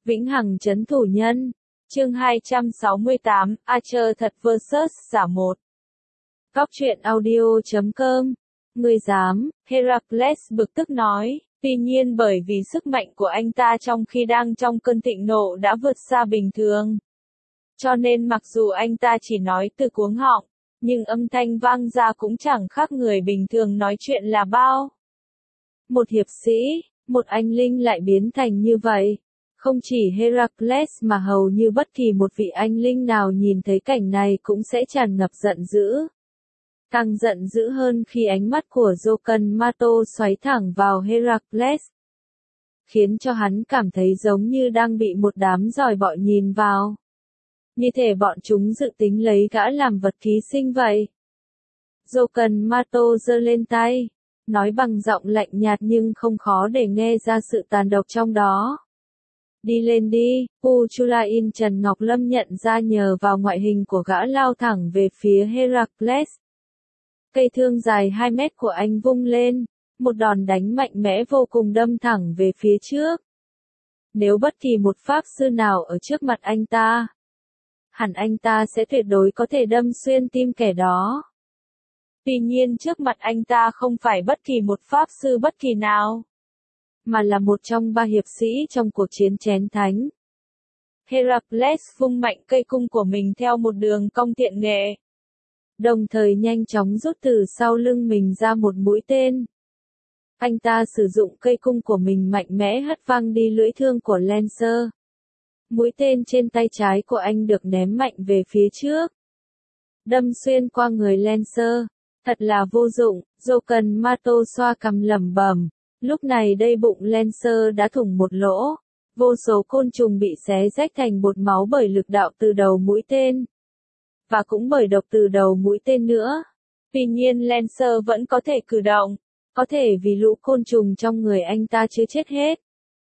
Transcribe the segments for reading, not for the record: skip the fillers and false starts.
Vĩnh hằng trấn thủ nhân. Chương 268, Archer thật vs giả một. Góc truyện audio.com. Ngươi dám, Heracles bực tức nói, tuy nhiên bởi vì sức mạnh của anh ta trong khi đang trong cơn thịnh nộ đã vượt xa bình thường. Cho nên mặc dù anh ta chỉ nói từ cuống họng, nhưng âm thanh vang ra cũng chẳng khác người bình thường nói chuyện là bao. Một hiệp sĩ, một anh linh lại biến thành như vậy. Không chỉ Heracles mà hầu như bất kỳ một vị anh linh nào nhìn thấy cảnh này cũng sẽ tràn ngập giận dữ. Càng giận dữ hơn khi ánh mắt của Jokan Mato xoáy thẳng vào Heracles, khiến cho hắn cảm thấy giống như đang bị một đám giòi bọ nhìn vào. Như thể bọn chúng dự tính lấy gã làm vật ký sinh vậy. Jokan Mato giơ lên tay, nói bằng giọng lạnh nhạt nhưng không khó để nghe ra sự tàn độc trong đó. Đi lên đi, Puchulain Trần Ngọc Lâm nhận ra nhờ vào ngoại hình của gã lao thẳng về phía Heracles. Cây thương dài 2 mét của anh vung lên, một đòn đánh mạnh mẽ vô cùng đâm thẳng về phía trước. Nếu bất kỳ một pháp sư nào ở trước mặt anh ta, hẳn anh ta sẽ tuyệt đối có thể đâm xuyên tim kẻ đó. Tuy nhiên trước mặt anh ta không phải bất kỳ một pháp sư bất kỳ nào, mà là một trong 3 hiệp sĩ trong cuộc chiến chén thánh. Heracles vung mạnh cây cung của mình theo một đường cong tiện nghệ, đồng thời nhanh chóng rút từ sau lưng mình ra một mũi tên. Anh ta sử dụng cây cung của mình mạnh mẽ hất văng đi lưỡi thương của Lancer. Mũi tên trên tay trái của anh được ném mạnh về phía trước, đâm xuyên qua người Lancer. Thật là vô dụng, Jokan Mato xoa cằm lẩm bẩm. Lúc này đây bụng Lancer đã thủng một lỗ, vô số côn trùng bị xé rách thành bột máu bởi lực đạo từ đầu mũi tên, và cũng bởi độc từ đầu mũi tên nữa. Tuy nhiên Lancer vẫn có thể cử động, có thể vì lũ côn trùng trong người anh ta chưa chết hết.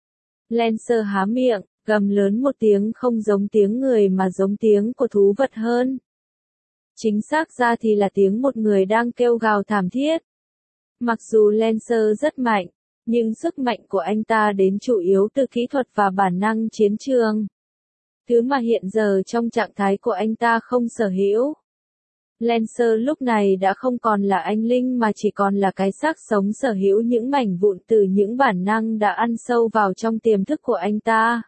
Lancer há miệng, gầm lớn một tiếng không giống tiếng người mà giống tiếng của thú vật hơn. Chính xác ra thì là tiếng một người đang kêu gào thảm thiết. Mặc dù Lancer rất mạnh, nhưng sức mạnh của anh ta đến chủ yếu từ kỹ thuật và bản năng chiến trường, thứ mà hiện giờ trong trạng thái của anh ta không sở hữu. Lancer lúc này đã không còn là anh linh mà chỉ còn là cái xác sống sở hữu những mảnh vụn từ những bản năng đã ăn sâu vào trong tiềm thức của anh ta.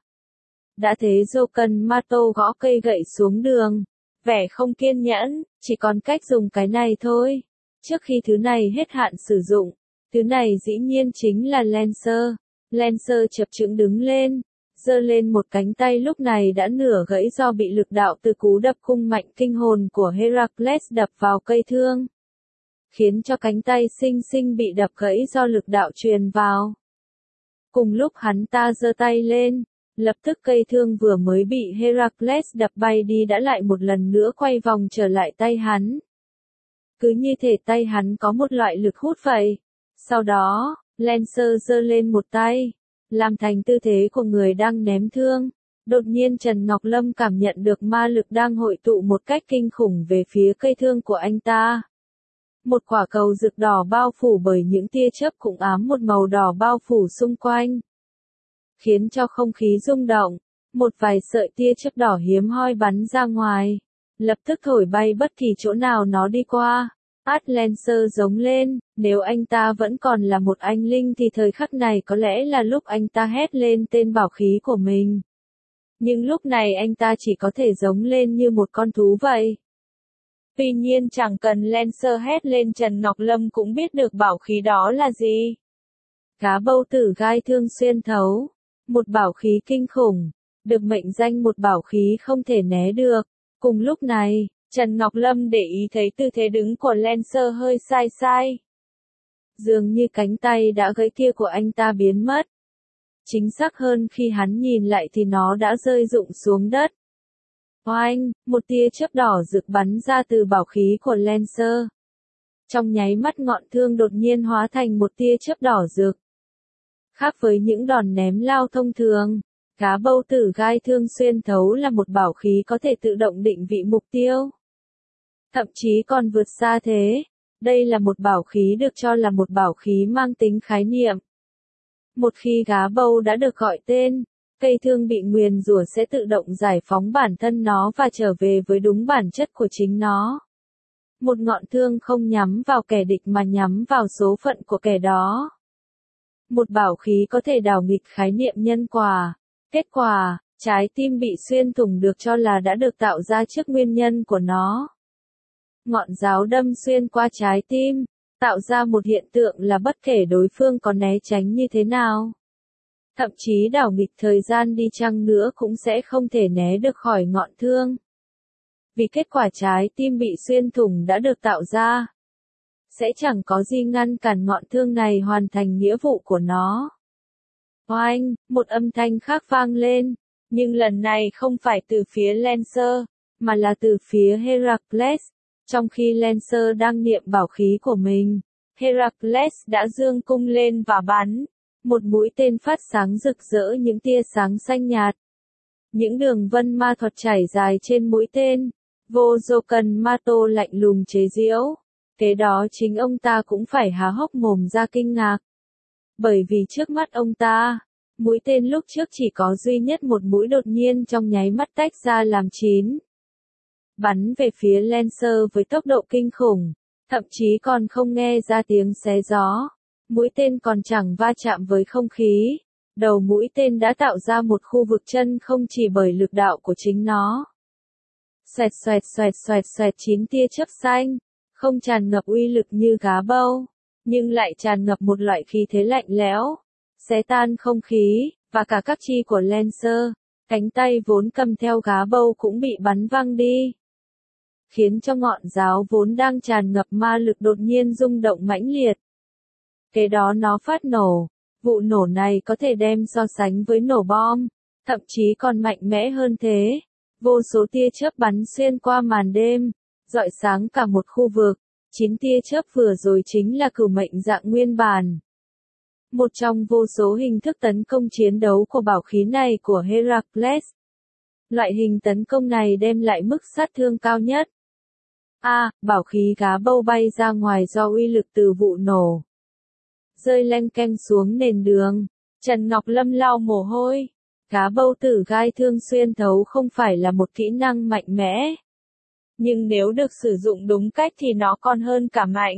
Đã thế Jokan Mato gõ cây gậy xuống đường, vẻ không kiên nhẫn, chỉ còn cách dùng cái này thôi. Trước khi thứ này hết hạn sử dụng, thứ này dĩ nhiên chính là Lancer. Lancer chập chững đứng lên, giơ lên một cánh tay lúc này đã nửa gãy do bị lực đạo từ cú đập cung mạnh kinh hồn của Heracles đập vào cây thương, khiến cho cánh tay xinh xinh bị đập gãy do lực đạo truyền vào. Cùng lúc hắn ta giơ tay lên, lập tức cây thương vừa mới bị Heracles đập bay đi đã lại một lần nữa quay vòng trở lại tay hắn. Cứ như thể tay hắn có một loại lực hút vậy. Sau đó, Lancer giơ lên một tay, làm thành tư thế của người đang ném thương. Đột nhiên Trần Ngọc Lâm cảm nhận được ma lực đang hội tụ một cách kinh khủng về phía cây thương của anh ta. Một quả cầu rực đỏ bao phủ bởi những tia chớp cũng ám một màu đỏ bao phủ xung quanh, khiến cho không khí rung động. Một vài sợi tia chớp đỏ hiếm hoi bắn ra ngoài, lập tức thổi bay bất kỳ chỗ nào nó đi qua. Lancer giống lên, nếu anh ta vẫn còn là một anh linh thì thời khắc này có lẽ là lúc anh ta hét lên tên bảo khí của mình. Nhưng lúc này anh ta chỉ có thể giống lên như một con thú vậy. Tuy nhiên chẳng cần Lancer hét lên Trần Ngọc Lâm cũng biết được bảo khí đó là gì. Cá bâu tử gai thương xuyên thấu, một bảo khí kinh khủng, được mệnh danh một bảo khí không thể né được. Cùng lúc này, Trần Ngọc Lâm để ý thấy tư thế đứng của Lancer hơi sai sai. Dường như cánh tay đã gãy kia của anh ta biến mất. Chính xác hơn khi hắn nhìn lại thì nó đã rơi rụng xuống đất. Oanh, một tia chớp đỏ rực bắn ra từ bảo khí của Lancer. Trong nháy mắt ngọn thương đột nhiên hóa thành một tia chớp đỏ rực. Khác với những đòn ném lao thông thường, cá bâu tử gai thương xuyên thấu là một bảo khí có thể tự động định vị mục tiêu. Thậm chí còn vượt xa thế, đây là một bảo khí được cho là một bảo khí mang tính khái niệm. Một khi gá bâu đã được gọi tên, Cây thương bị nguyền rủa sẽ tự động giải phóng bản thân nó và trở về với đúng bản chất của chính nó. Một ngọn thương không nhắm vào kẻ địch mà nhắm vào số phận của kẻ đó. Một bảo khí có thể đảo nghịch khái niệm nhân quả. Kết quả, trái tim bị xuyên thủng được cho là đã được tạo ra trước nguyên nhân của nó. Ngọn giáo đâm xuyên qua trái tim, tạo ra một hiện tượng là bất kể đối phương có né tránh như thế nào. Thậm chí đảo nghịch thời gian đi chăng nữa cũng sẽ không thể né được khỏi ngọn thương. Vì kết quả trái tim bị xuyên thủng đã được tạo ra. Sẽ chẳng có gì ngăn cản ngọn thương này hoàn thành nghĩa vụ của nó. Oanh, một âm thanh khác vang lên, nhưng lần này không phải từ phía Lancer, mà là từ phía Heracles. Trong khi Lancer đang niệm bảo khí của mình, Heracles đã giương cung lên và bắn. Một mũi tên phát sáng rực rỡ những tia sáng xanh nhạt. Những đường vân ma thuật chảy dài trên mũi tên. Vô Joken Mato lạnh lùng chế giễu. Kế đó chính ông ta cũng phải há hốc mồm ra kinh ngạc. Bởi vì trước mắt ông ta, mũi tên lúc trước chỉ có duy nhất một mũi đột nhiên trong nháy mắt tách ra làm 9. Bắn về phía Lancer với tốc độ kinh khủng, thậm chí còn không nghe ra tiếng xé gió. Mũi tên còn chẳng va chạm với không khí. Đầu mũi tên đã tạo ra một khu vực chân không chỉ bởi lực đạo của chính nó. Xoẹt xoẹt xoẹt xoẹt xoẹt 9 tia chớp xanh, không tràn ngập uy lực như gá bâu, nhưng lại tràn ngập một loại khí thế lạnh lẽo, xé tan không khí, và cả các chi của Lancer, cánh tay vốn cầm theo gá bâu cũng bị bắn văng đi. Khiến cho ngọn giáo vốn đang tràn ngập ma lực đột nhiên rung động mãnh liệt. Kế đó nó phát nổ, vụ nổ này có thể đem so sánh với nổ bom, thậm chí còn mạnh mẽ hơn thế. Vô số tia chớp bắn xuyên qua màn đêm, rọi sáng cả một khu vực. 9 tia chớp vừa rồi chính là cửu mệnh dạng nguyên bản. Một trong vô số hình thức tấn công chiến đấu của bảo khí này của Heracles. Loại hình tấn công này đem lại mức sát thương cao nhất. Bảo khí gá bâu bay ra ngoài do uy lực từ vụ nổ. Rơi len keng xuống nền đường. Trần Ngọc Lâm lau mồ hôi. Gá bâu tử gai thương xuyên thấu không phải là một kỹ năng mạnh mẽ. Nhưng nếu được sử dụng đúng cách thì nó còn hơn cả mạnh.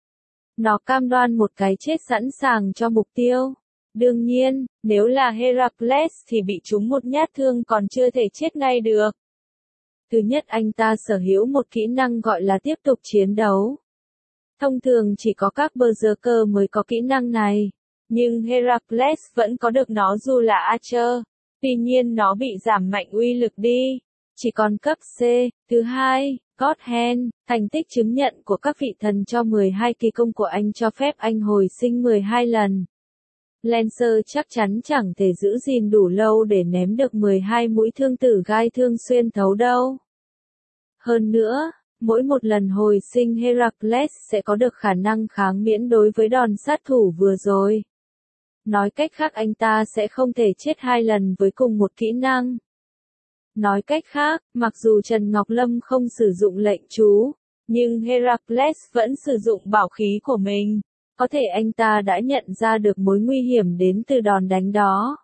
Nó cam đoan một cái chết sẵn sàng cho mục tiêu. Đương nhiên, nếu là Heracles thì bị trúng một nhát thương còn chưa thể chết ngay được. Thứ nhất, anh ta sở hữu một kỹ năng gọi là tiếp tục chiến đấu. Thông thường chỉ có các berserker mới có kỹ năng này. Nhưng Heracles vẫn có được nó dù là Archer. Tuy nhiên nó bị giảm mạnh uy lực đi. Chỉ còn cấp C. Thứ hai, God Hand, thành tích chứng nhận của các vị thần cho 12 kỳ công của anh cho phép anh hồi sinh 12 lần. Lancer chắc chắn chẳng thể giữ gìn đủ lâu để ném được 12 mũi thương tử gai thương xuyên thấu đâu. Hơn nữa, mỗi một lần hồi sinh Heracles sẽ có được khả năng kháng miễn đối với đòn sát thủ vừa rồi. Nói cách khác anh ta sẽ không thể chết 2 lần với cùng một kỹ năng. Nói cách khác, mặc dù Trần Ngọc Lâm không sử dụng lệnh chú, nhưng Heracles vẫn sử dụng bảo khí của mình. Có thể anh ta đã nhận ra được mối nguy hiểm đến từ đòn đánh đó.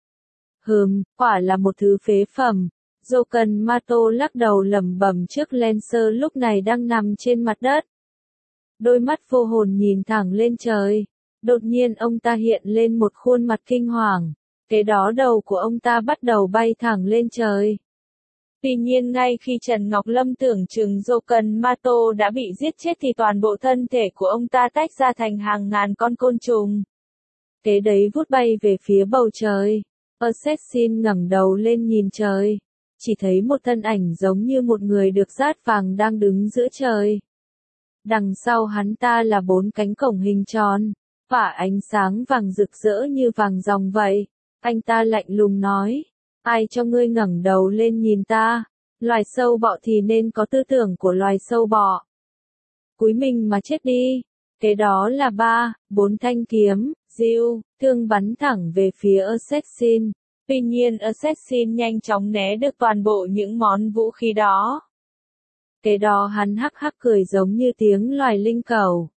Quả là một thứ phế phẩm. Joken Mato lắc đầu lẩm bẩm trước Lancer lúc này đang nằm trên mặt đất. Đôi mắt vô hồn nhìn thẳng lên trời. Đột nhiên ông ta hiện lên một khuôn mặt kinh hoàng. Kế đó đầu của ông ta bắt đầu bay thẳng lên trời. Tuy nhiên ngay khi Trần Ngọc Lâm tưởng chừng Joken Mato đã bị giết chết thì toàn bộ thân thể của ông ta tách ra thành hàng ngàn con côn trùng. Kế đấy vút bay về phía bầu trời. Assassin ngẩng đầu lên nhìn trời. Chỉ thấy một thân ảnh giống như một người được dát vàng đang đứng giữa trời. Đằng sau hắn ta là 4 cánh cổng hình tròn, tỏa ánh sáng vàng rực rỡ như vàng ròng vậy. Anh ta lạnh lùng nói, ai cho ngươi ngẩng đầu lên nhìn ta, loài sâu bọ thì nên có tư tưởng của loài sâu bọ. Cúi mình mà chết đi. Kế đó là 4 thanh kiếm, diêu, thương bắn thẳng về phía Assassin. Tuy nhiên Assassin nhanh chóng né được toàn bộ những món vũ khí đó. Kế đó hắn hắc hắc cười giống như tiếng loài linh cẩu.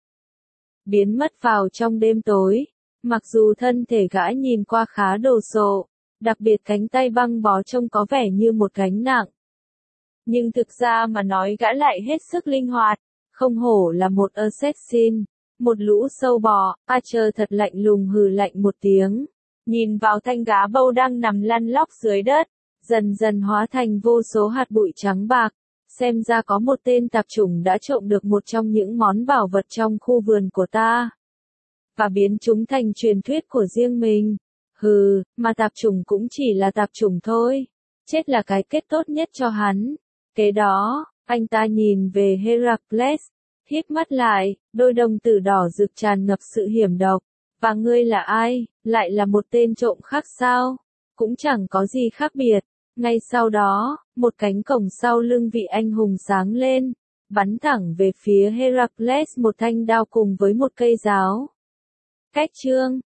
Biến mất vào trong đêm tối. Mặc dù thân thể gã nhìn qua khá đồ sộ, Đặc biệt cánh tay băng bó trông có vẻ như một gánh nặng. Nhưng thực ra mà nói gã lại hết sức linh hoạt, không hổ là một assassin, một lũ sâu bò. Archer thật lạnh lùng hừ lạnh một tiếng, nhìn vào thanh gá bâu đang nằm lăn lóc dưới đất, dần dần hóa thành vô số hạt bụi trắng bạc. Xem ra có một tên tạp chủng đã trộm được một trong những món bảo vật trong khu vườn của ta, và biến chúng thành truyền thuyết của riêng mình. Hừ, mà tạp chủng cũng chỉ là tạp chủng thôi. Chết là cái kết tốt nhất cho hắn. Kế đó, anh ta nhìn về Heracles, híp mắt lại, đôi đồng tử đỏ rực tràn ngập sự hiểm độc. Và ngươi là ai? Lại là một tên trộm khác sao? Cũng chẳng có gì khác biệt. Ngay sau đó, một cánh cổng sau lưng vị anh hùng sáng lên, bắn thẳng về phía Heracles một thanh đao cùng với một cây giáo. Cách chương